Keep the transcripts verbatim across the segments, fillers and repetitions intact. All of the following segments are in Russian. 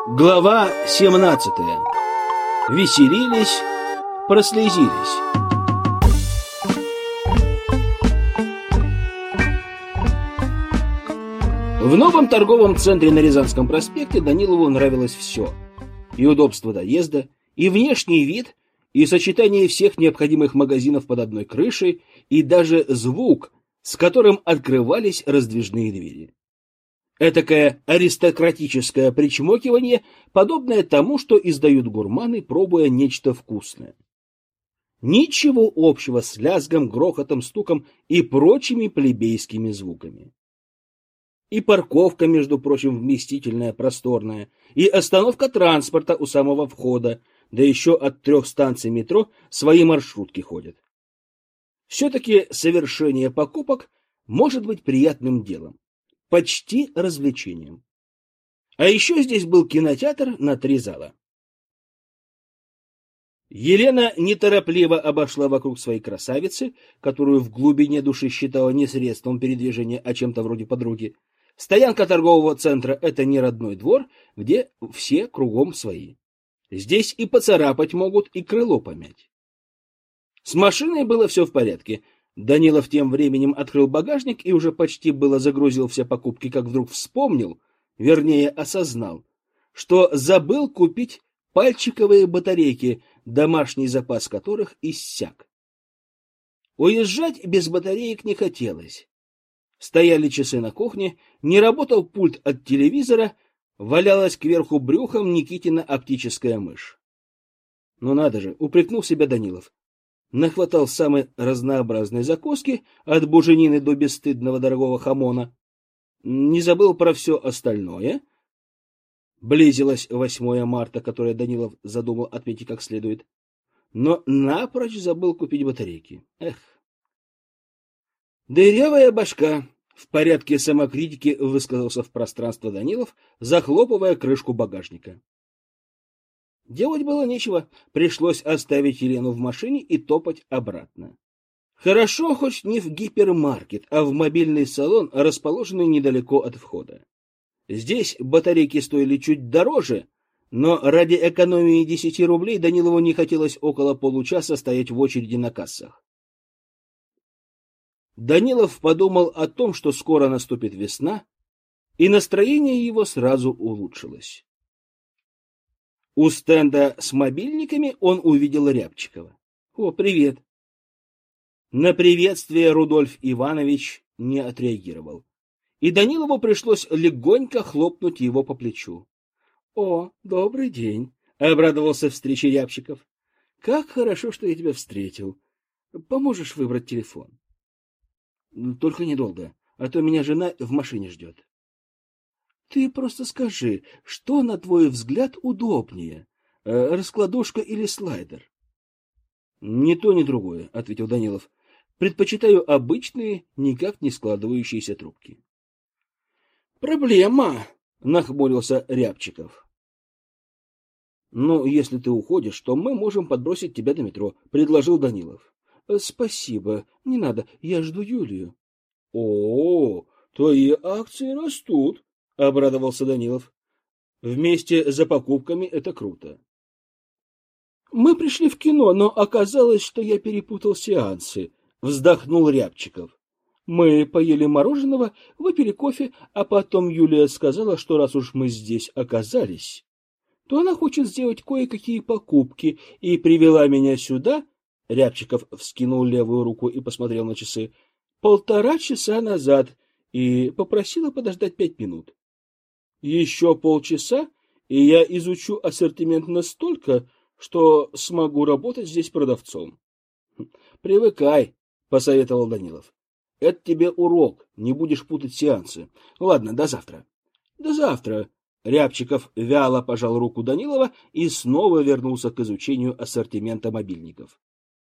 Глава семнадцатая. Веселились, прослезились. В новом торговом центре на Рязанском проспекте Данилову нравилось все. И удобство доезда, и внешний вид, и сочетание всех необходимых магазинов под одной крышей, и даже звук, с которым открывались раздвижные двери. Этакое аристократическое причмокивание, подобное тому, что издают гурманы, пробуя нечто вкусное. Ничего общего с лязгом, грохотом, стуком и прочими плебейскими звуками. И парковка, между прочим, вместительная, просторная, и остановка транспорта у самого входа, да еще от трех станций метро свои маршрутки ходят. Все-таки совершение покупок может быть приятным делом. Почти развлечением. А еще здесь был кинотеатр на три зала. Елена неторопливо обошла вокруг своей красавицы, которую в глубине души считала не средством передвижения, а чем-то вроде подруги. Стоянка торгового центра — это не родной двор, где все кругом свои. Здесь и поцарапать могут, и крыло помять. С машиной было все в порядке. Данилов тем временем открыл багажник и уже почти было загрузил все покупки, как вдруг вспомнил, вернее осознал, что забыл купить пальчиковые батарейки, домашний запас которых иссяк. Уезжать без батареек не хотелось. Стояли часы на кухне, не работал пульт от телевизора, валялась кверху брюхом Никитина оптическая мышь. Ну надо же, упрекнул себя Данилов. Нахватал самой разнообразной закуски, от буженины до бесстыдного дорогого хамона. Не забыл про все остальное. Близилось восьмое марта, которое Данилов задумал отметить как следует. Но напрочь забыл купить батарейки. Эх. Дырявая башка. В порядке самокритики высказался в пространство Данилов, захлопывая крышку багажника. Делать было нечего, пришлось оставить Елену в машине и топать обратно. Хорошо, хоть не в гипермаркет, а в мобильный салон, расположенный недалеко от входа. Здесь батарейки стоили чуть дороже, но ради экономии десяти рублей Данилову не хотелось около получаса стоять в очереди на кассах. Данилов подумал о том, что скоро наступит весна, и настроение его сразу улучшилось. У стенда с мобильниками он увидел Рябчикова. — О, привет! На приветствие Рудольф Иванович не отреагировал, и Данилову пришлось легонько хлопнуть его по плечу. — О, добрый день! — обрадовался встрече Рябчиков. — Как хорошо, что я тебя встретил. Поможешь выбрать телефон? — Только недолго, а то меня жена в машине ждет. Ты просто скажи, что, на твой взгляд, удобнее, раскладушка или слайдер? — Ни то, ни другое, — ответил Данилов. — Предпочитаю обычные, никак не складывающиеся трубки. — Проблема, — нахмурился Рябчиков. — Ну, если ты уходишь, то мы можем подбросить тебя до метро, — предложил Данилов. — Спасибо, не надо, я жду Юлию. — О, твои акции растут, — обрадовался Данилов. Вместе за покупками это круто. Мы пришли в кино, но оказалось, что я перепутал сеансы, — вздохнул Рябчиков. Мы поели мороженого, выпили кофе, а потом Юлия сказала, что раз уж мы здесь оказались, то она хочет сделать кое-какие покупки и привела меня сюда. Рябчиков вскинул левую руку и посмотрел на часы. Полтора часа назад и попросила подождать пять минут. Еще полчаса, и я изучу ассортимент настолько, что смогу работать здесь продавцом. — Привыкай, — посоветовал Данилов. — Это тебе урок, не будешь путать сеансы. Ладно, до завтра. — До завтра. Рябчиков вяло пожал руку Данилова и снова вернулся к изучению ассортимента мобильников.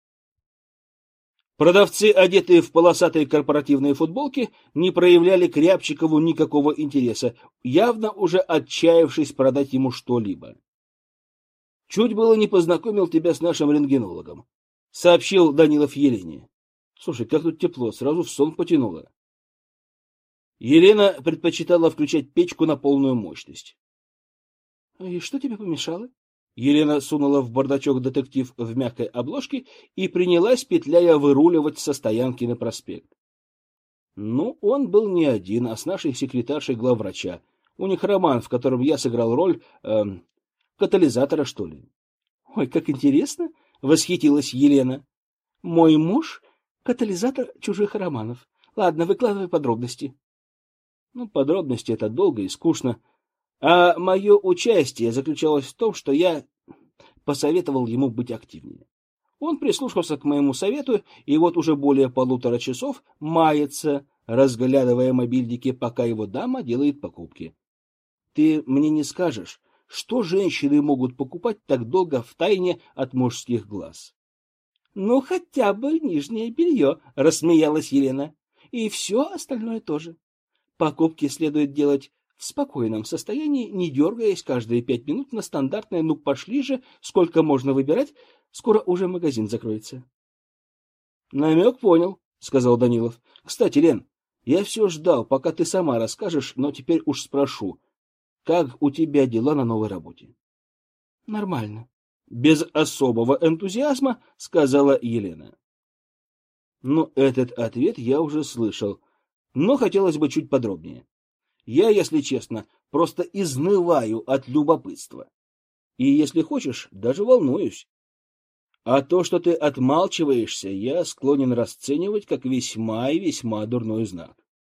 Продавцы, одетые в полосатые корпоративные футболки, не проявляли к Рябчикову никакого интереса, явно уже отчаявшись продать ему что-либо. — Чуть было не познакомил тебя с нашим рентгенологом, — сообщил Данилов Елене. — Слушай, как тут тепло, сразу в сон потянуло. Елена предпочитала включать печку на полную мощность. — И что тебе помешало? Елена сунула в бардачок детектив в мягкой обложке и принялась, петляя, выруливать со стоянки на проспект. Ну, он был не один, а с нашей секретаршей главврача. У них роман, в котором я сыграл роль э, катализатора, что ли. — Ой, как интересно! — восхитилась Елена. — Мой муж — катализатор чужих романов. Ладно, выкладывай подробности. Ну, подробности — это долго и скучно. А мое участие заключалось в том, что я посоветовал ему быть активнее. Он прислушался к моему совету, и вот уже более полутора часов мается, разглядывая мобильники, пока его дама делает покупки. Ты мне не скажешь, что женщины могут покупать так долго втайне от мужских глаз? — Ну, хотя бы нижнее белье, — рассмеялась Елена. — И все остальное тоже. Покупки следует делать в спокойном состоянии, не дергаясь каждые пять минут на стандартное «ну пошли же, сколько можно выбирать, скоро уже магазин закроется». — Намек понял, — сказал Данилов. — Кстати, Лен, я все ждал, пока ты сама расскажешь, но теперь уж спрошу, как у тебя дела на новой работе? — Нормально. Без особого энтузиазма сказала Елена. Ну, этот ответ я уже слышал, но хотелось бы чуть подробнее. Я, если честно, просто изнываю от любопытства. И, если хочешь, даже волнуюсь. А то, что ты отмалчиваешься, я склонен расценивать как весьма и весьма дурной знак.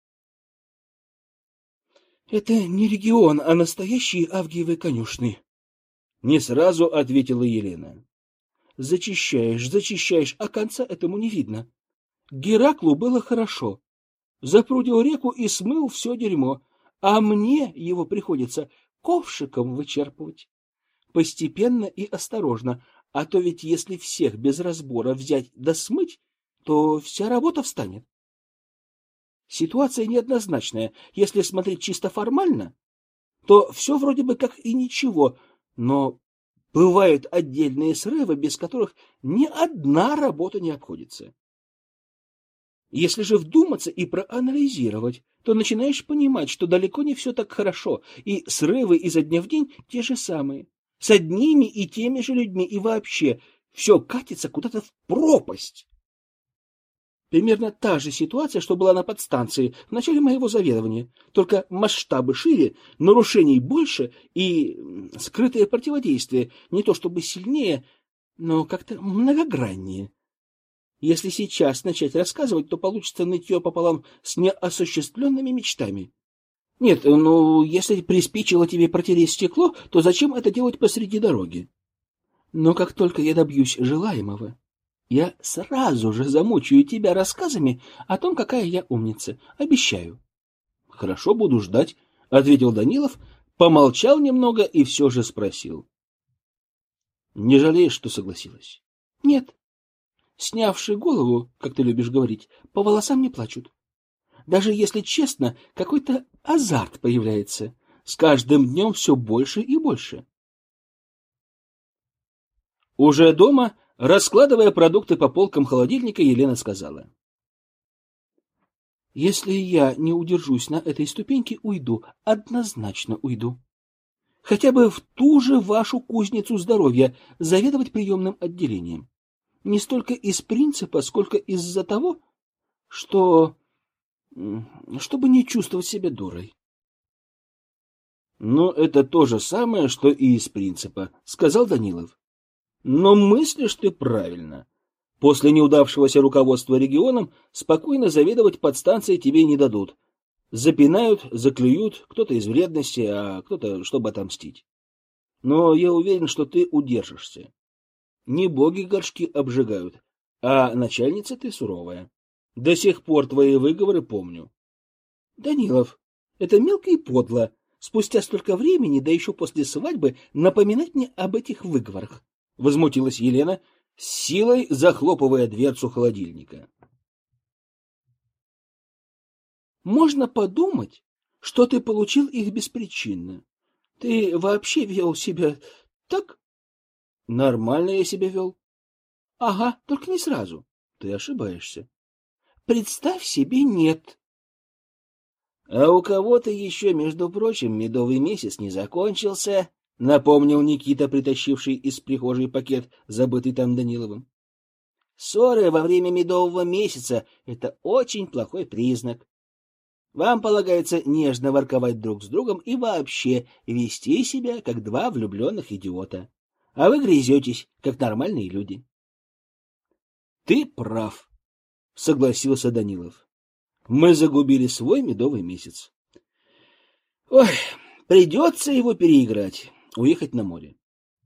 — Это не регион, а настоящие Авгиевы конюшни. Не сразу ответила Елена. — Зачищаешь, зачищаешь, а конца этому не видно. Гераклу было хорошо. Запрудил реку и смыл все дерьмо, а мне его приходится ковшиком вычерпывать. Постепенно и осторожно, а то ведь если всех без разбора взять да смыть, то вся работа встанет. Ситуация неоднозначная. Если смотреть чисто формально, то все вроде бы как и ничего, но бывают отдельные срывы, без которых ни одна работа не обходится. Если же вдуматься и проанализировать, то начинаешь понимать, что далеко не все так хорошо, и срывы изо дня в день те же самые, с одними и теми же людьми, и вообще все катится куда-то в пропасть. Примерно та же ситуация, что была на подстанции в начале моего заведования, только масштабы шире, нарушений больше и скрытое противодействие не то чтобы сильнее, но как-то многограннее. Если сейчас начать рассказывать, то получится нытье пополам с неосуществленными мечтами. Нет, ну, если приспичило тебе протереть стекло, то зачем это делать посреди дороги? Но как только я добьюсь желаемого, я сразу же замучаю тебя рассказами о том, какая я умница. Обещаю. — Хорошо, буду ждать, — ответил Данилов, помолчал немного и все же спросил. — Не жалеешь, что согласилась? — Нет. Снявши голову, как ты любишь говорить, по волосам не плачут. Даже если честно, какой-то азарт появляется. С каждым днем все больше и больше. Уже дома, раскладывая продукты по полкам холодильника, Елена сказала. Если я не удержусь на этой ступеньке, уйду, однозначно уйду. Хотя бы в ту же вашу кузницу здоровья, заведовать приемным отделением. Не столько из принципа, сколько из-за того, что... чтобы не чувствовать себя дурой. — Ну, это то же самое, что и из принципа, — сказал Данилов. — Но мыслишь ты правильно. После неудавшегося руководства регионом спокойно заведовать подстанцией тебе не дадут. Запинают, заклюют, кто-то из вредности, а кто-то, чтобы отомстить. Но я уверен, что ты удержишься. Не боги горшки обжигают, а начальница ты суровая. До сих пор твои выговоры помню. — Данилов, это мелко и подло. Спустя столько времени, да еще после свадьбы, напоминать мне об этих выговорах. — возмутилась Елена, с силой захлопывая дверцу холодильника. — Можно подумать, что ты получил их беспричинно. Ты вообще вел себя так? — Нормально я себя вел. — Ага, только не сразу. Ты ошибаешься. — Представь себе, нет. — А у кого-то еще, между прочим, медовый месяц не закончился, — напомнил Никита, притащивший из прихожей пакет, забытый там Даниловым. Ссоры во время медового месяца — это очень плохой признак. Вам полагается нежно ворковать друг с другом и вообще вести себя, как два влюбленных идиота. А вы грызетесь, как нормальные люди. — Ты прав, — согласился Данилов. — Мы загубили свой медовый месяц. Ой, придется его переиграть, уехать на море.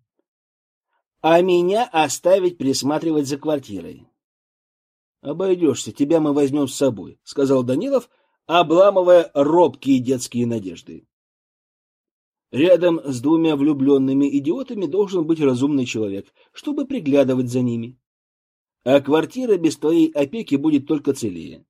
А меня оставить присматривать за квартирой. — Обойдешься, тебя мы возьмем с собой, — сказал Данилов, обламывая робкие детские надежды. Рядом с двумя влюбленными идиотами должен быть разумный человек, чтобы приглядывать за ними. А квартира без твоей опеки будет только целее.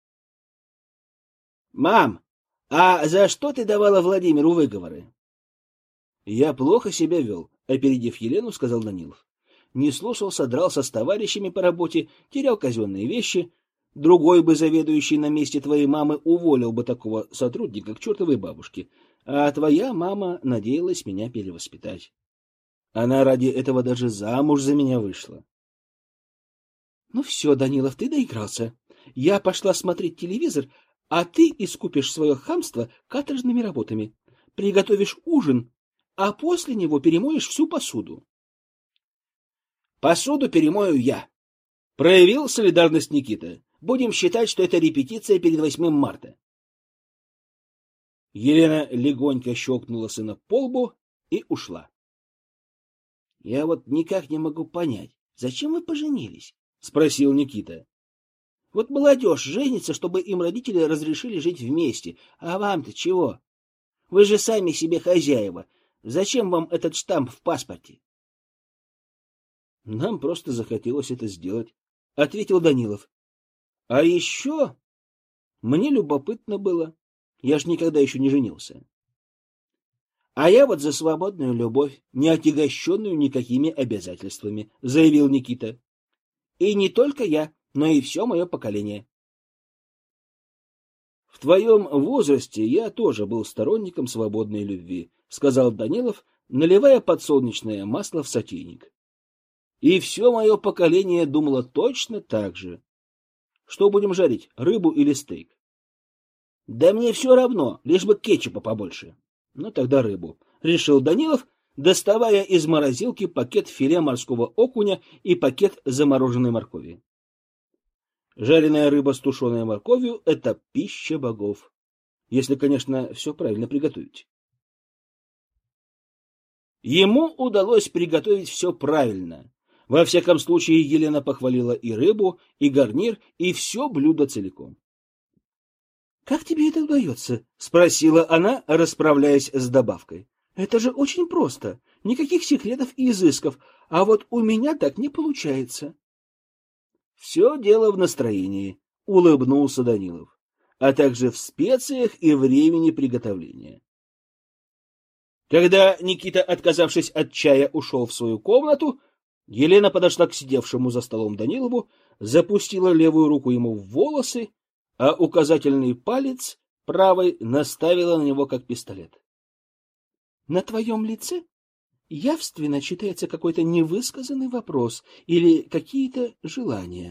— Мам, а за что ты давала Владимиру выговоры? — Я плохо себя вел, — опередив Елену, сказал Данилов. Не слушался, дрался с товарищами по работе, терял казенные вещи. Другой бы заведующий на месте твоей мамы уволил бы такого сотрудника к чертовой бабушке, а твоя мама надеялась меня перевоспитать. Она ради этого даже замуж за меня вышла. — Ну все, Данилов, ты доигрался. Я пошла смотреть телевизор, а ты искупишь свое хамство каторжными работами. Приготовишь ужин, а после него перемоешь всю посуду. — Посуду перемою я. Проявил солидарность Никита. Будем считать, что это репетиция перед восьмым марта. Елена легонько щелкнула сына по лбу и ушла. — Я вот никак не могу понять, зачем вы поженились? — спросил Никита. — Вот молодежь женится, чтобы им родители разрешили жить вместе. А вам-то чего? Вы же сами себе хозяева. Зачем вам этот штамп в паспорте? — Нам просто захотелось это сделать, — ответил Данилов. — А еще мне любопытно было. Я ж никогда еще не женился. — А я вот за свободную любовь, не отягощенную никакими обязательствами, — заявил Никита. — И не только я, но и все мое поколение. — В твоем возрасте я тоже был сторонником свободной любви, — сказал Данилов, наливая подсолнечное масло в сотейник. И все мое поколение думало точно так же. Что будем жарить, рыбу или стейк? — Да мне все равно, лишь бы кетчупа побольше. — Ну тогда рыбу, — решил Данилов, доставая из морозилки пакет филе морского окуня и пакет замороженной моркови. Жареная рыба с тушеной морковью — это пища богов. Если, конечно, все правильно приготовить. Ему удалось приготовить все правильно. Во всяком случае, Елена похвалила и рыбу, и гарнир, и все блюдо целиком. — Как тебе это удается? — спросила она, расправляясь с добавкой. — Это же очень просто. Никаких секретов и изысков. А вот у меня так не получается. — Все дело в настроении, — улыбнулся Данилов, — а также в специях и времени приготовления. Когда Никита, отказавшись от чая, ушел в свою комнату, Елена подошла к сидевшему за столом Данилову, запустила левую руку ему в волосы, а указательный палец правой наставила на него как пистолет. — На твоем лице явственно читается какой-то невысказанный вопрос или какие-то желания.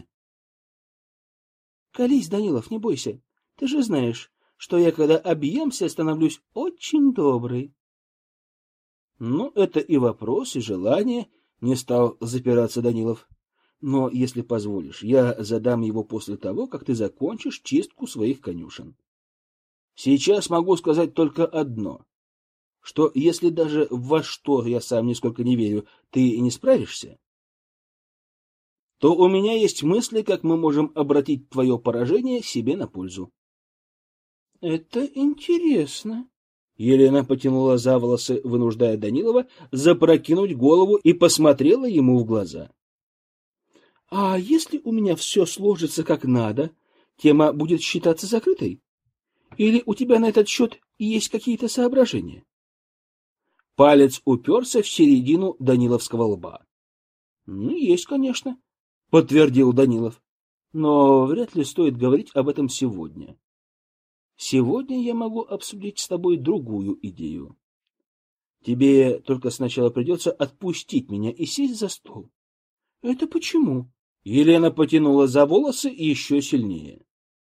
— Колись, Данилов, не бойся. Ты же знаешь, что я, когда объемся, становлюсь очень добрый. — Ну, это и вопрос, и желание, — не стал запираться Данилов. — Но, если позволишь, я задам его после того, как ты закончишь чистку своих конюшен. Сейчас могу сказать только одно, что если даже во что я сам нисколько не верю, ты не справишься, то у меня есть мысли, как мы можем обратить твое поражение себе на пользу. — Это интересно. Елена потянула за волосы, вынуждая Данилова запрокинуть голову, и посмотрела ему в глаза. — А если у меня все сложится как надо, тема будет считаться закрытой? Или у тебя на этот счет есть какие-то соображения? Палец уперся в середину Даниловского лба. — Ну, есть, конечно, — подтвердил Данилов. — Но вряд ли стоит говорить об этом сегодня. Сегодня я могу обсудить с тобой другую идею. Тебе только сначала придется отпустить меня и сесть за стол. — Это почему? Елена потянула за волосы еще сильнее.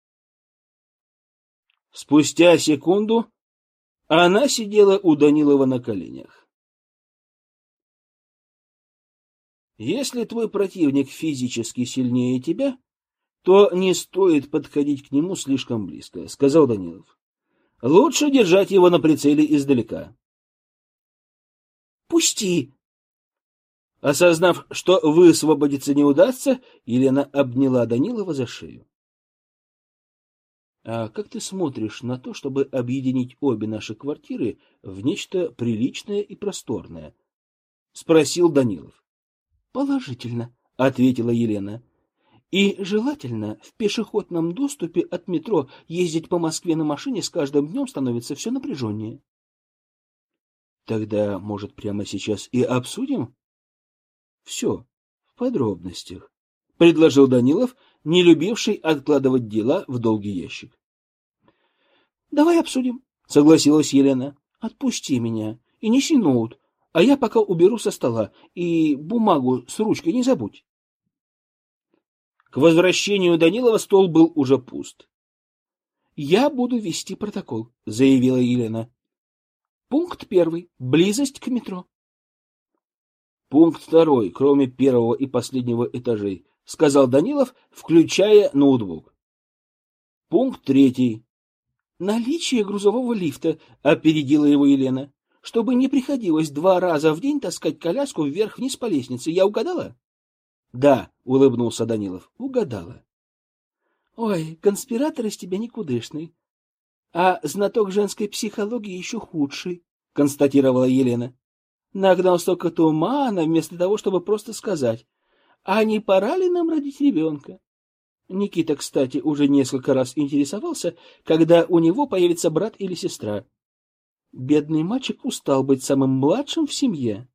Спустя секунду она сидела у Данилова на коленях. Если твой противник физически сильнее тебя, то не стоит подходить к нему слишком близко, — сказал Данилов. Лучше держать его на прицеле издалека. — Пусти! Осознав, что высвободиться не удастся, Елена обняла Данилова за шею. — А как ты смотришь на то, чтобы объединить обе наши квартиры в нечто приличное и просторное? — спросил Данилов. — Положительно, — ответила Елена. — И желательно в пешеходном доступе от метро ездить по Москве на машине с каждым днем становится все напряженнее. — Тогда, может, прямо сейчас и обсудим? — Все в подробностях, — предложил Данилов, не любивший откладывать дела в долгий ящик. — Давай обсудим, — согласилась Елена. — Отпусти меня и неси ноут, а я пока уберу со стола, и бумагу с ручкой не забудь. К возвращению Данилова стол был уже пуст. — Я буду вести протокол, — заявила Елена. — Пункт первый. Близость к метро. — Пункт второй, кроме первого и последнего этажей, — сказал Данилов, включая ноутбук. — Пункт третий. — Наличие грузового лифта, — опередила его Елена, — чтобы не приходилось два раза в день таскать коляску вверх-вниз по лестнице. Я угадала? — Да, — улыбнулся Данилов, — угадала. — Ой, конспиратор из тебя никудышный, а знаток женской психологии еще худший, — констатировала Елена. Нагнал столько тумана вместо того, чтобы просто сказать, а не пора ли нам родить ребенка? Никита, кстати, уже несколько раз интересовался, когда у него появится брат или сестра. Бедный мальчик устал быть самым младшим в семье.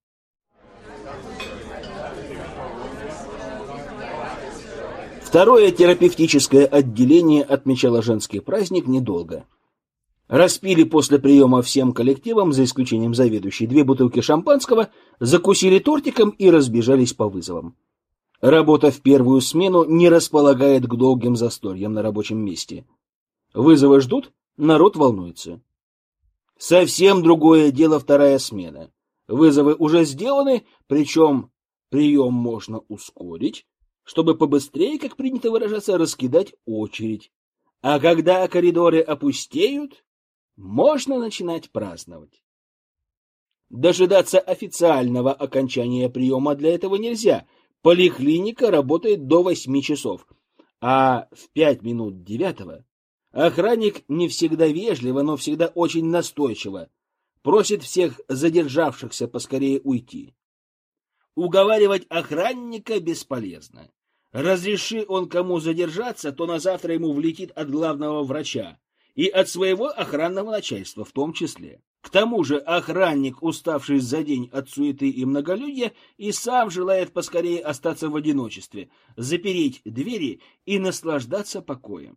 Второе терапевтическое отделение отмечало женский праздник недолго. Распили после приема всем коллективам, за исключением заведующей, две бутылки шампанского, закусили тортиком и разбежались по вызовам. Работа в первую смену не располагает к долгим застольям на рабочем месте. Вызовы ждут, народ волнуется. Совсем другое дело вторая смена. Вызовы уже сделаны, причем прием можно ускорить, чтобы побыстрее, как принято выражаться, раскидать очередь. А когда коридоры опустеют, можно начинать праздновать. Дожидаться официального окончания приема для этого нельзя. Поликлиника работает до восьми часов, а в пять минут девятого охранник не всегда вежливо, но всегда очень настойчиво просит всех задержавшихся поскорее уйти. Уговаривать охранника бесполезно. Разреши он кому задержаться, то на завтра ему влетит от главного врача и от своего охранного начальства в том числе. К тому же охранник, уставший за день от суеты и многолюдья, и сам желает поскорее остаться в одиночестве, запереть двери и наслаждаться покоем.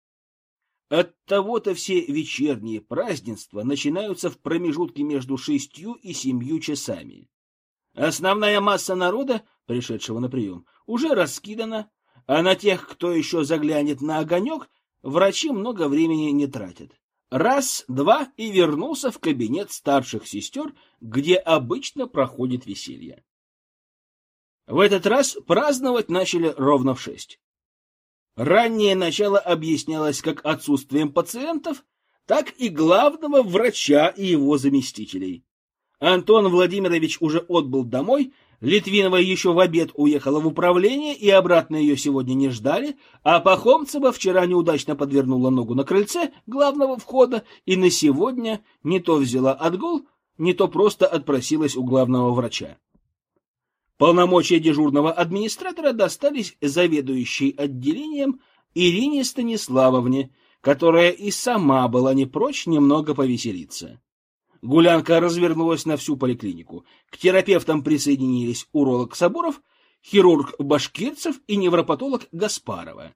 Оттого-то все вечерние празднества начинаются в промежутке между шестью и семью часами. Основная масса народа, пришедшего на прием, уже раскидана, а на тех, кто еще заглянет на огонек, врачи много времени не тратят. Раз, два и вернулся в кабинет старших сестер, где обычно проходит веселье. В этот раз праздновать начали ровно в шесть. Раннее начало объяснялось как отсутствием пациентов, так и главного врача и его заместителей. Антон Владимирович уже отбыл домой, Литвинова еще в обед уехала в управление, и обратно ее сегодня не ждали, а Пахомцева вчера неудачно подвернула ногу на крыльце главного входа и на сегодня не то взяла отгул, не то просто отпросилась у главного врача. Полномочия дежурного администратора достались заведующей отделением Ирине Станиславовне, которая и сама была не прочь немного повеселиться. Гулянка развернулась на всю поликлинику. К терапевтам присоединились уролог Сабуров, хирург Башкирцев и невропатолог Гаспарова.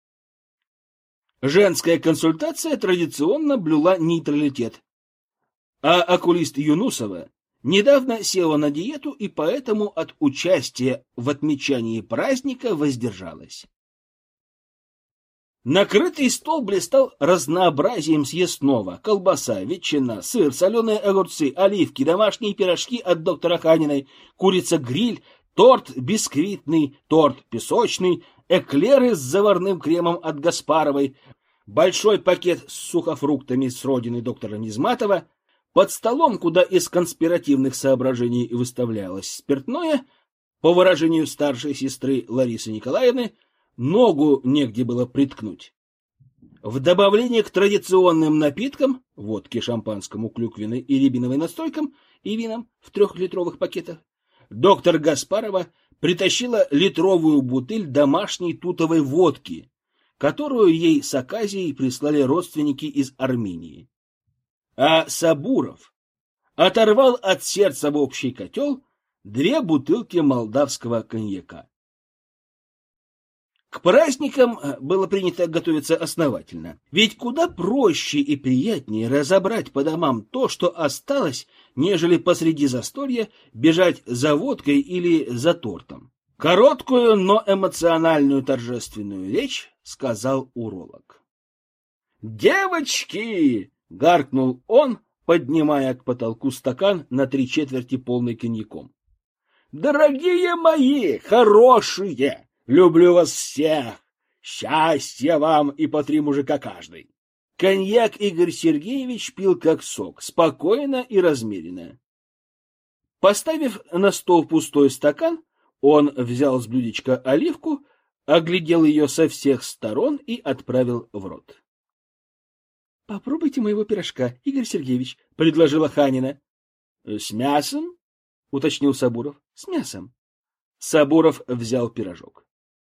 Женская консультация традиционно блюла нейтралитет, а окулист Юнусова Недавно села на диету и поэтому от участия в отмечании праздника воздержалась. Накрытый стол блистал разнообразием съестного: колбаса, ветчина, сыр, соленые огурцы, оливки, домашние пирожки от доктора Ханиной, курица-гриль, торт бисквитный, торт песочный, эклеры с заварным кремом от Гаспаровой, большой пакет с сухофруктами с родины доктора Низматова. Под столом, куда из конспиративных соображений выставлялось спиртное, по выражению старшей сестры Ларисы Николаевны, ногу негде было приткнуть. В добавление к традиционным напиткам, водке, шампанскому, клюквенной и рябиновой настойкам и винам в трехлитровых пакетах, доктор Гаспарова притащила литровую бутыль домашней тутовой водки, которую ей с оказией прислали родственники из Армении. А Сабуров оторвал от сердца в общий котел две бутылки молдавского коньяка. К праздникам было принято готовиться основательно, ведь куда проще и приятнее разобрать по домам то, что осталось, нежели посреди застолья бежать за водкой или за тортом. Короткую, но эмоциональную торжественную речь сказал уролог. «Девочки!» — гаркнул он, поднимая к потолку стакан на три четверти полный коньяком. «Дорогие мои, хорошие! Люблю вас всех! Счастья вам и по три мужика каждый!» Коньяк Игорь Сергеевич пил как сок, спокойно и размеренно. Поставив на стол пустой стакан, он взял с блюдечка оливку, оглядел ее со всех сторон и отправил в рот. — Попробуйте моего пирожка, Игорь Сергеевич, — предложила Ханина. — С мясом? — уточнил Сабуров. — С мясом. Сабуров взял пирожок.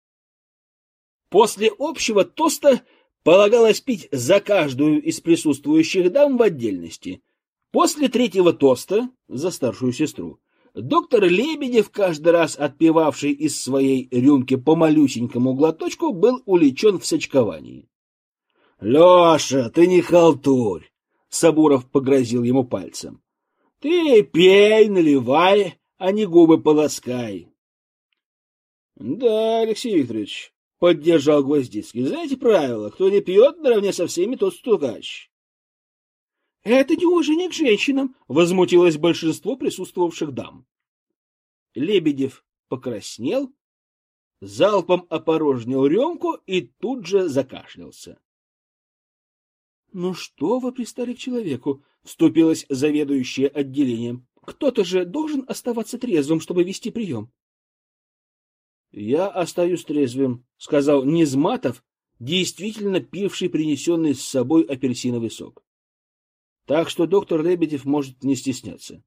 После общего тоста полагалось пить за каждую из присутствующих дам в отдельности. После третьего тоста за старшую сестру доктор Лебедев, каждый раз отпивавший из своей рюмки по малюсенькому глоточку, был уличен в сочковании. — Леша, ты не халтурь! — Сабуров погрозил ему пальцем. — Ты пей, наливай, а не губы полоскай. — Да, Алексей Викторович, — поддержал Гвоздицкий, — знаете правило, кто не пьет наравне со всеми, тот стукач. — Это неуважение к женщинам, — возмутилось большинство присутствовавших дам. Лебедев покраснел, залпом опорожнил рюмку и тут же закашлялся. — Ну что вы пристали к человеку? — вступилась заведующая отделением. — Кто-то же должен оставаться трезвым, чтобы вести прием. — Я остаюсь трезвым, — сказал Низматов, действительно пивший принесенный с собой апельсиновый сок. Так что доктор Лебедев может не стесняться.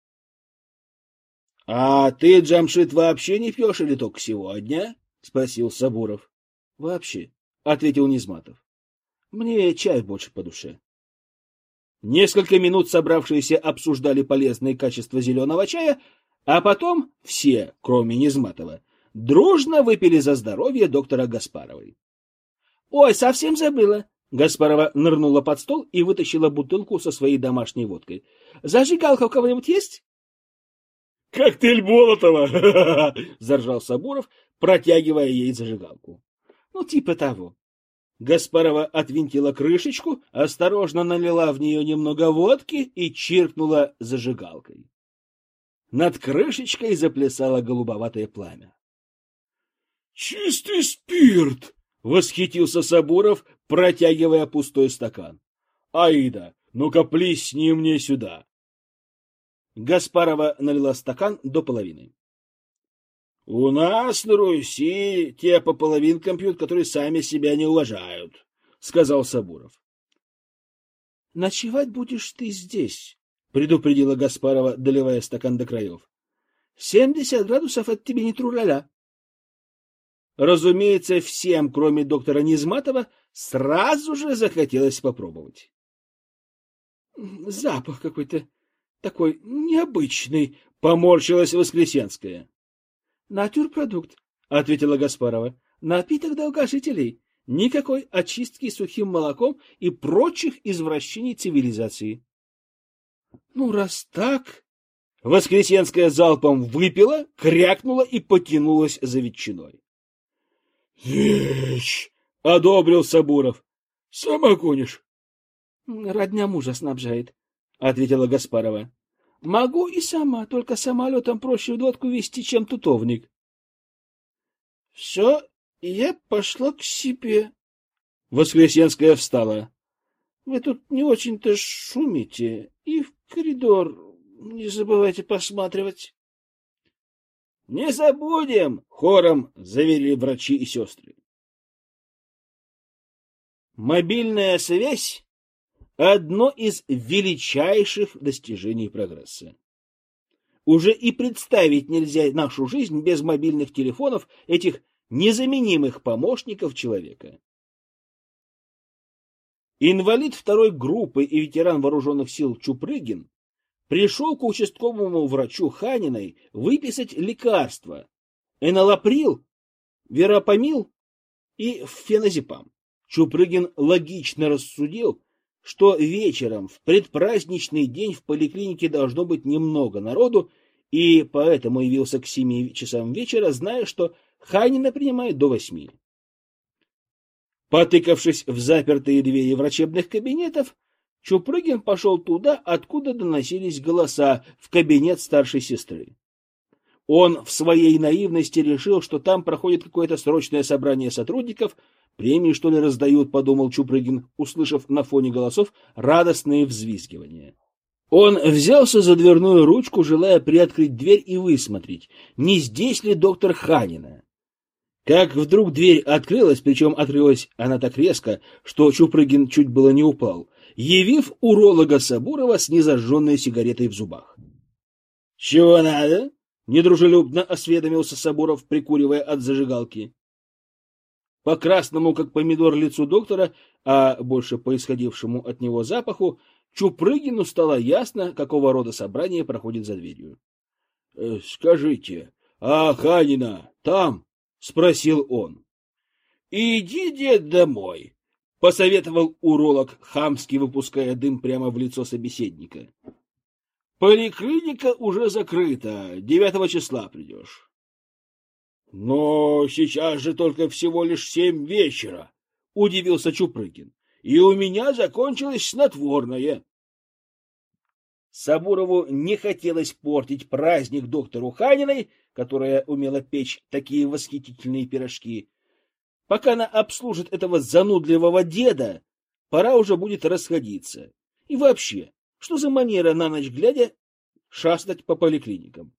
— А ты, Джамшит, вообще не пьешь или только сегодня? — спросил Сабуров. — Вообще, — ответил Низматов. — Мне чай больше по душе. Несколько минут собравшиеся обсуждали полезные качества зеленого чая, а потом все, кроме Низматова, дружно выпили за здоровье доктора Гаспаровой. — Ой, совсем забыла! Гаспарова нырнула под стол и вытащила бутылку со своей домашней водкой. — Зажигалка у кого-нибудь есть? — Коктейль Молотова! — заржал Сабуров, протягивая ей зажигалку. — Ну, типа того. Гаспарова отвинтила крышечку, осторожно налила в нее немного водки и чиркнула зажигалкой. Над крышечкой заплясало голубоватое пламя. — Чистый спирт! — восхитился Сабуров, протягивая пустой стакан. — Аида, ну-ка плесни мне сюда. Гаспарова налила стакан до половины. — У нас на Руси те по половинкам пьют, которые сами себя не уважают, — сказал Сабуров. — Ночевать будешь ты здесь, — предупредила Гаспарова, доливая стакан до краев. — Семьдесят градусов — это тебе не тру-ля-ля. Разумеется, всем, кроме доктора Низматова, сразу же захотелось попробовать. — Запах какой-то такой необычный, — поморщилась Воскресенская. — Натюрпродукт, — ответила Гаспарова. — Напиток долгожителей. Никакой очистки сухим молоком и прочих извращений цивилизации. — Ну, раз так... Воскресенская залпом выпила, крякнула и потянулась за ветчиной. — Вещь! — одобрил Сабуров. — Сама гонишь. — Родня мужа снабжает, — ответила Гаспарова. — Могу и сама, только самолетом проще в лодку везти, чем тутовник. — Все, я пошла к себе. Воскресенская встала. — Вы тут не очень-то шумите, и в коридор не забывайте посматривать. — Не забудем! — хором заверили врачи и сестры. Мобильная связь — одно из величайших достижений прогресса. Уже и представить нельзя нашу жизнь без мобильных телефонов, этих незаменимых помощников человека. Инвалид второй группы и ветеран вооруженных сил Чупрыгин пришел к участковому врачу Ханиной выписать лекарства энолаприл, верапамил и феназепам. Чупрыгин логично рассудил, что вечером в предпраздничный день в поликлинике должно быть немного народу, и поэтому явился к семи часам вечера, зная, что Ханина принимает до восьми. Потыкавшись в запертые двери врачебных кабинетов, Чупрыгин пошел туда, откуда доносились голоса, в кабинет старшей сестры. Он в своей наивности решил, что там проходит какое-то срочное собрание сотрудников, премии, что ли, раздают, подумал Чупрыгин, услышав на фоне голосов радостные взвизгивания. Он взялся за дверную ручку, желая приоткрыть дверь и высмотреть, не здесь ли доктор Ханина. Как вдруг дверь открылась, причем открылась она так резко, что Чупрыгин чуть было не упал, явив уролога Сабурова с незажженной сигаретой в зубах. — Чего надо? — недружелюбно осведомился Сабуров, прикуривая от зажигалки. По красному, как помидор, лицу доктора, а больше по исходившему от него запаху, Чупрыгину стало ясно, какого рода собрание проходит за дверью. — Скажите, а Ханина там? — спросил он. — Иди, дед, домой, — посоветовал уролог, хамски выпуская дым прямо в лицо собеседника. — Поликлиника уже закрыта, девятого числа придешь. — Но сейчас же только всего лишь семь вечера, — удивился Чупрыгин, — и у меня закончилось снотворное. Сабурову не хотелось портить праздник доктору Ханиной, которая умела печь такие восхитительные пирожки. Пока она обслужит этого занудливого деда, пора уже будет расходиться. И вообще, что за манера на ночь глядя шастать по поликлиникам?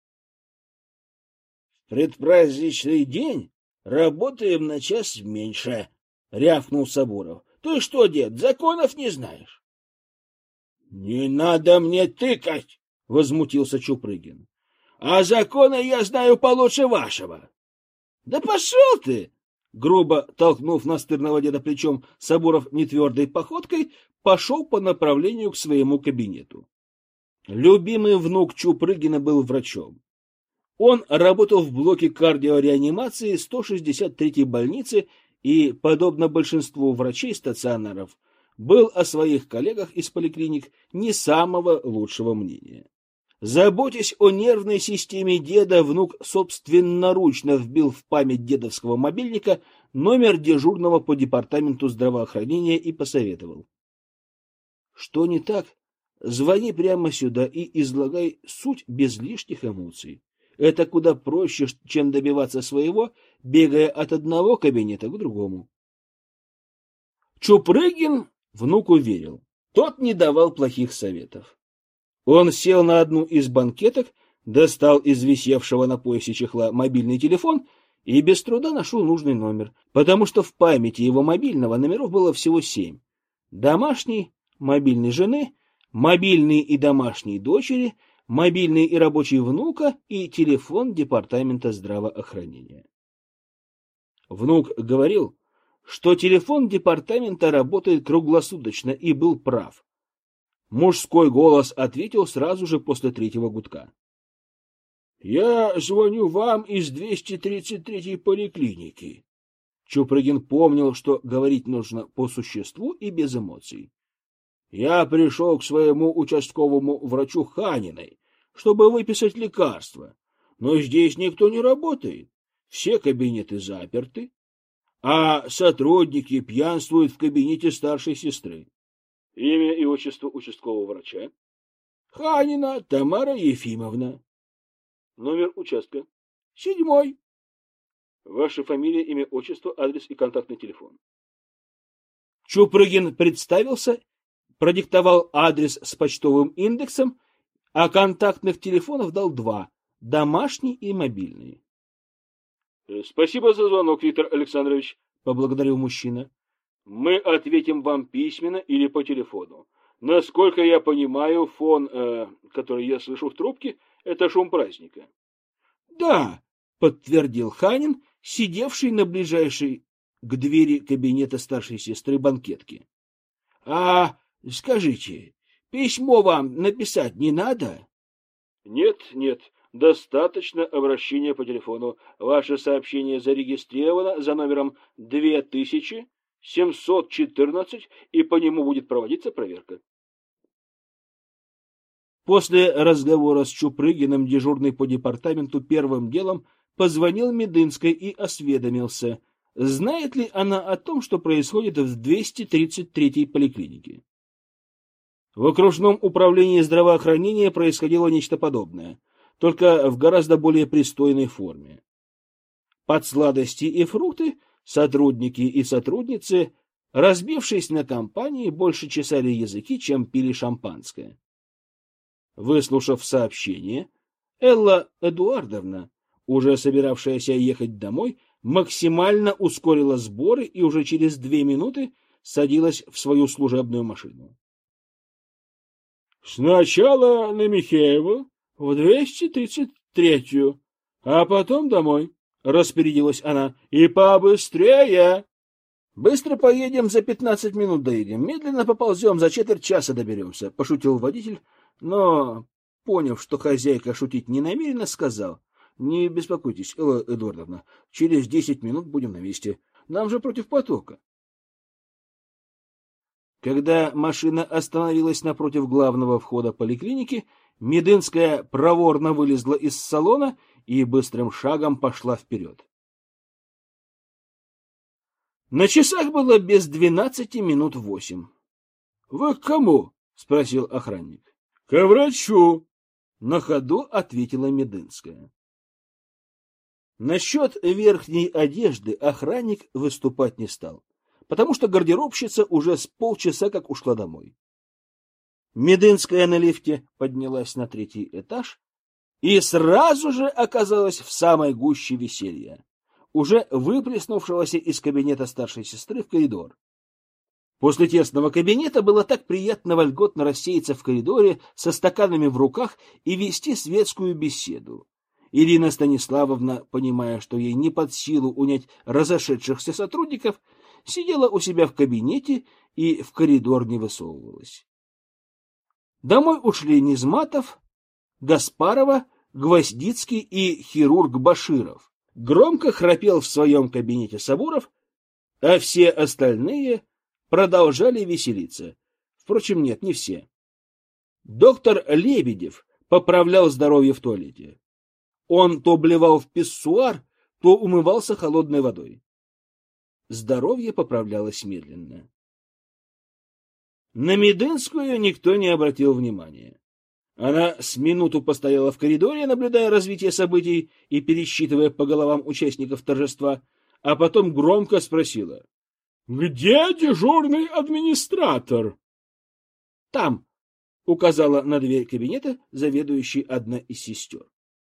— В предпраздничный день работаем на час меньше, — рявкнул Сабуров. — Ты что, дед, законов не знаешь? — Не надо мне тыкать, — возмутился Чупрыгин. — А законы я знаю получше вашего. — Да пошел ты! Грубо толкнув настырного деда плечом, Сабуров нетвердой походкой пошел по направлению к своему кабинету. Любимый внук Чупрыгина был врачом. Он работал в блоке кардиореанимации сто шестьдесят третьей больницы и, подобно большинству врачей-стационаров, был о своих коллегах из поликлиник не самого лучшего мнения. Заботясь о нервной системе деда, внук собственноручно вбил в память дедовского мобильника номер дежурного по департаменту здравоохранения и посоветовал. Что не так, звони прямо сюда и излагай суть без лишних эмоций. Это куда проще, чем добиваться своего, бегая от одного кабинета к другому. Чупрыгин внуку верил. Тот не давал плохих советов. Он сел на одну из банкеток, достал из висевшего на поясе чехла мобильный телефон и без труда нашел нужный номер, потому что в памяти его мобильного номеров было всего семь. Домашний, мобильный жены, мобильный и домашний дочери, мобильный и рабочий внука и телефон департамента здравоохранения. Внук говорил, что телефон департамента работает круглосуточно, и был прав. Мужской голос ответил сразу же после третьего гудка. — Я звоню вам из двести тридцать третьей поликлиники. Чупрыгин помнил, что говорить нужно по существу и без эмоций. — Я пришел к своему участковому врачу Ханиной. чтобы выписать лекарства. Но здесь никто не работает. Все кабинеты заперты, а сотрудники пьянствуют в кабинете старшей сестры. Имя и отчество участкового врача? Ханина Тамара Ефимовна. Номер участка? Седьмой. Ваша фамилия, имя, отчество, адрес и контактный телефон. Чупрыгин представился, продиктовал адрес с почтовым индексом, а контактных телефонов дал два – домашний и мобильный. — Спасибо за звонок, Виктор Александрович, — поблагодарил мужчина. — Мы ответим вам письменно или по телефону. Насколько я понимаю, фон, э, который я слышу в трубке, это шум праздника. — Да, — подтвердил Ханин, сидевший на ближайшей к двери кабинета старшей сестры банкетки. — А скажите, письмо вам написать не надо? — Нет, нет, достаточно обращения по телефону. Ваше сообщение зарегистрировано за номером две тысячи семьсот четырнадцать, и по нему будет проводиться проверка. После разговора с Чупрыгиным дежурный по департаменту первым делом позвонил Медынской и осведомился, знает ли она о том, что происходит в двести тридцать третьей поликлинике. В окружном управлении здравоохранения происходило нечто подобное, только в гораздо более пристойной форме. Под сладости и фрукты сотрудники и сотрудницы, разбившись на компании, больше чесали языки, чем пили шампанское. Выслушав сообщение, Элла Эдуардовна, уже собиравшаяся ехать домой, максимально ускорила сборы и уже через две минуты садилась в свою служебную машину. — Сначала на Михеева в двести тридцать третью, а потом домой, — распорядилась она. — И побыстрее! — Быстро поедем, за пятнадцать минут доедем, медленно поползем, за четверть часа доберемся, — пошутил водитель, но, поняв, что хозяйка шутить не намерена, сказал: — Не беспокойтесь, Элла Эдуардовна, через десять минут будем на месте. Нам же против потока. Когда машина остановилась напротив главного входа поликлиники, Медынская проворно вылезла из салона и быстрым шагом пошла вперед. На часах было без двенадцати минут восемь. — Вы к кому? — спросил охранник. — К врачу, — на ходу ответила Медынская. Насчет верхней одежды охранник выступать не стал, потому что гардеробщица уже с полчаса как ушла домой. Медынская на лифте поднялась на третий этаж и сразу же оказалась в самой гуще веселья, уже выплеснувшегося из кабинета старшей сестры в коридор. После тесного кабинета было так приятно вольготно рассеяться в коридоре со стаканами в руках и вести светскую беседу. Ирина Станиславовна, понимая, что ей не под силу унять разошедшихся сотрудников, сидела у себя в кабинете и в коридор не высовывалась. Домой ушли Низматов, Гаспарова, Гвоздицкий и хирург Баширов. Громко храпел в своем кабинете Сабуров, а все остальные продолжали веселиться. Впрочем, нет, не все. Доктор Лебедев поправлял здоровье в туалете. Он то блевал в писсуар, то умывался холодной водой. Здоровье поправлялось медленно. На Медынскую никто не обратил внимания. Она с минуту постояла в коридоре, наблюдая развитие событий и пересчитывая по головам участников торжества, а потом громко спросила: — Где дежурный администратор? — Там, — указала на дверь кабинета заведующей одна из сестер.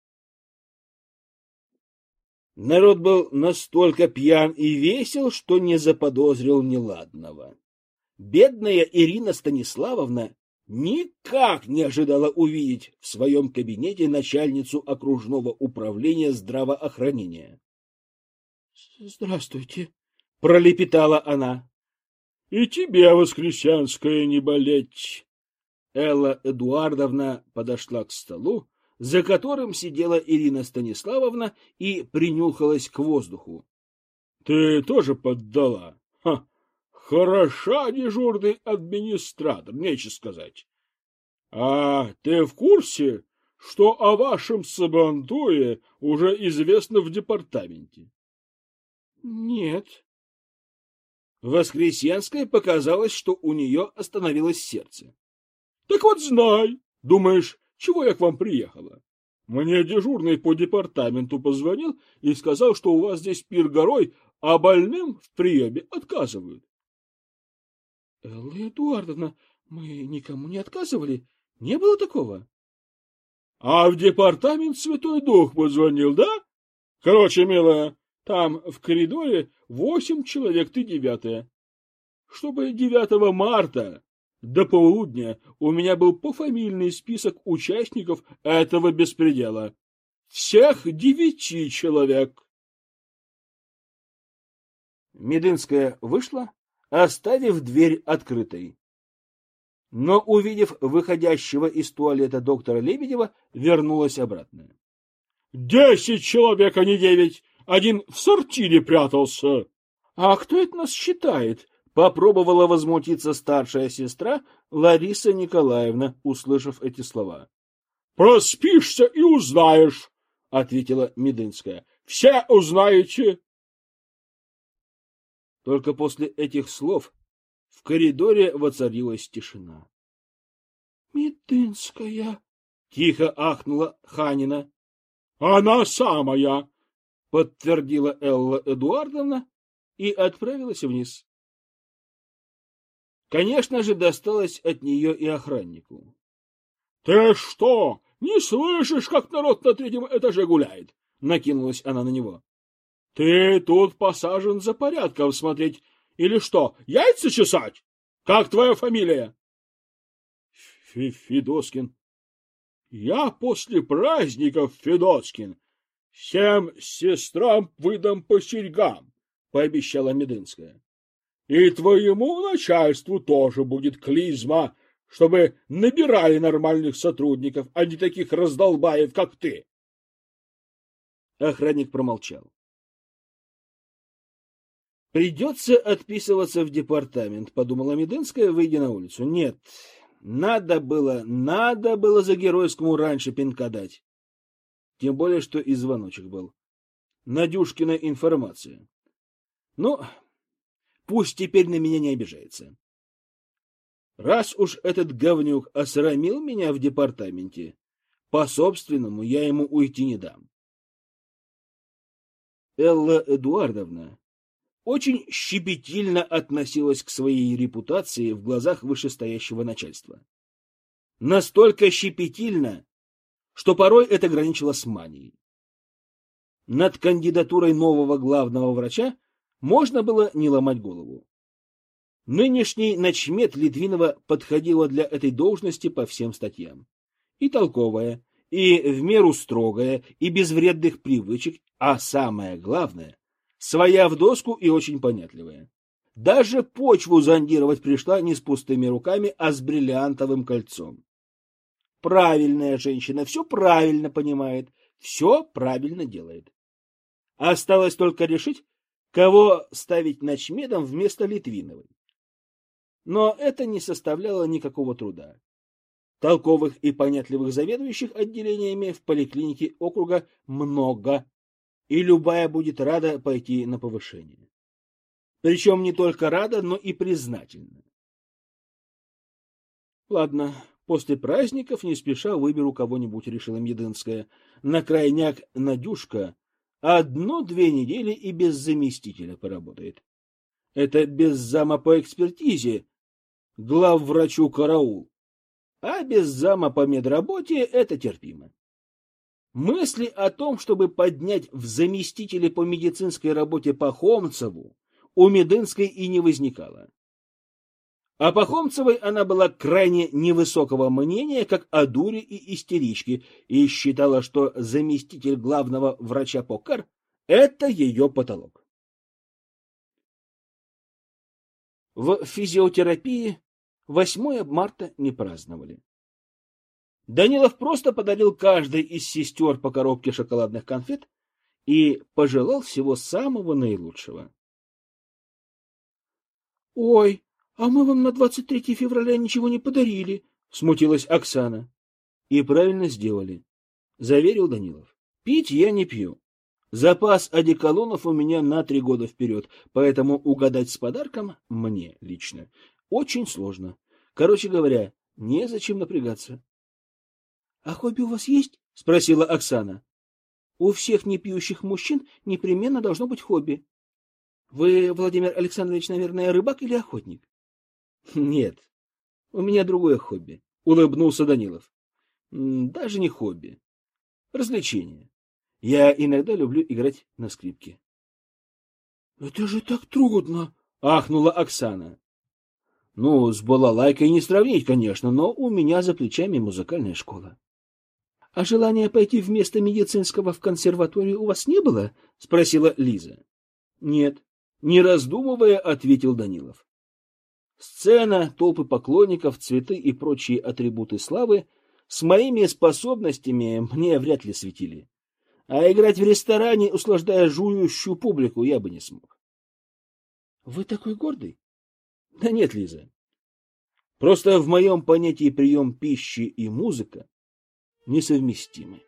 Народ был настолько пьян и весел, что не заподозрил неладного. Бедная Ирина Станиславовна никак не ожидала увидеть в своем кабинете начальницу окружного управления здравоохранения. — Здравствуйте, — пролепетала она. — И тебе, Воскресенская, не болеть. Элла Эдуардовна подошла к столу, за которым сидела Ирина Станиславовна, и принюхалась к воздуху. — Ты тоже поддала? Ха! Хороша дежурный администратор, нечего сказать. А ты в курсе, что о вашем сабантуе уже известно в департаменте? Нет. Воскресенской показалось, что у нее остановилось сердце. Так вот знай, думаешь, чего я к вам приехала? Мне дежурный по департаменту позвонил и сказал, что у вас здесь пир горой, а больным в приеме отказывают. Элла Эдуардовна, мы никому не отказывали. Не было такого. А в департамент Святой Дух позвонил, да? Короче, милая, там в коридоре восемь человек, ты девятая. Чтобы девятого марта до полудня у меня был пофамильный список участников этого беспредела. Всех девяти человек. Медынская вышла, оставив дверь открытой. Но, увидев выходящего из туалета доктора Лебедева, вернулась обратно. — Десять человек, а не девять! Один в сортире прятался! — А кто это нас считает? — попробовала возмутиться старшая сестра Лариса Николаевна, услышав эти слова. — Проспишься и узнаешь, — ответила Медынская. — Все узнаете. Только после этих слов в коридоре воцарилась тишина. — Медынская! — тихо ахнула Ханина. — Она самая! — подтвердила Элла Эдуардовна и отправилась вниз. Конечно же, досталось от нее и охраннику. — Ты что, не слышишь, как народ на третьем этаже гуляет? — накинулась она на него. — Ты тут посажен за порядком смотреть. Или что, яйца чесать? Как твоя фамилия? — Федоскин. — Я после праздников, Федоскин, всем сестрам выдам по серьгам, — пообещала Медынская. — И твоему начальству тоже будет клизма, чтобы набирали нормальных сотрудников, а не таких раздолбаев, как ты. Охранник промолчал. Придется отписываться в департамент, подумала Медынская, выйдя на улицу. Нет, надо было, надо было за Геройскому раньше пинка дать. Тем более, что и звоночек был. Надюшкина информация. Ну, пусть теперь на меня не обижается. Раз уж этот говнюк осрамил меня в департаменте, по-собственному я ему уйти не дам. Элла Эдуардовна очень щепетильно относилась к своей репутации в глазах вышестоящего начальства. Настолько щепетильно, что порой это граничило с манией. Над кандидатурой нового главного врача можно было не ломать голову. Нынешний начмед Литвинова подходила для этой должности по всем статьям. И толковая, и в меру строгая, и без вредных привычек, а самое главное — своя в доску и очень понятливая. Даже почву зондировать пришла не с пустыми руками, а с бриллиантовым кольцом. Правильная женщина, все правильно понимает, все правильно делает. Осталось только решить, кого ставить начмедом вместо Литвиновой. Но это не составляло никакого труда. Толковых и понятливых заведующих отделениями в поликлинике округа много, и любая будет рада пойти на повышение. Причем не только рада, но и признательна. Ладно, после праздников не спеша выберу кого-нибудь, решила Медынская. На крайняк Надюшка одну-две недели и без заместителя поработает. Это без зама по экспертизе, главврачу караул. А без зама по медработе это терпимо. Мысли о том, чтобы поднять в заместителе по медицинской работе Пахомцеву, у Медынской и не возникало. О Пахомцевой она была крайне невысокого мнения, как о дуре и истеричке, и считала, что заместитель главного врача по кар — это ее потолок. В физиотерапии восьмое марта не праздновали. Данилов просто подарил каждой из сестер по коробке шоколадных конфет и пожелал всего самого наилучшего. — Ой, а мы вам на двадцать третье февраля ничего не подарили, — смутилась Оксана. И правильно сделали, заверил Данилов. Пить я не пью. Запас одеколонов у меня на три года вперед, поэтому угадать с подарком мне лично очень сложно. Короче говоря, незачем напрягаться. — А хобби у вас есть? — спросила Оксана. — У всех непьющих мужчин непременно должно быть хобби. Вы, Владимир Александрович, наверное, рыбак или охотник? — Нет, у меня другое хобби, — улыбнулся Данилов. — Даже не хобби. Развлечение. Я иногда люблю играть на скрипке. — Это же так трудно! — ахнула Оксана. — Ну, с балалайкой не сравнить, конечно, но у меня за плечами музыкальная школа. — А желания пойти вместо медицинского в консерваторию у вас не было? — спросила Лиза. — Нет, не раздумывая, ответил Данилов. Сцена, толпы поклонников, цветы и прочие атрибуты славы с моими способностями мне вряд ли светили. А играть в ресторане, услаждая жующую публику, я бы не смог. — Вы такой гордый? — Да нет, Лиза. Просто в моем понятии прием пищи и музыка несовместимы.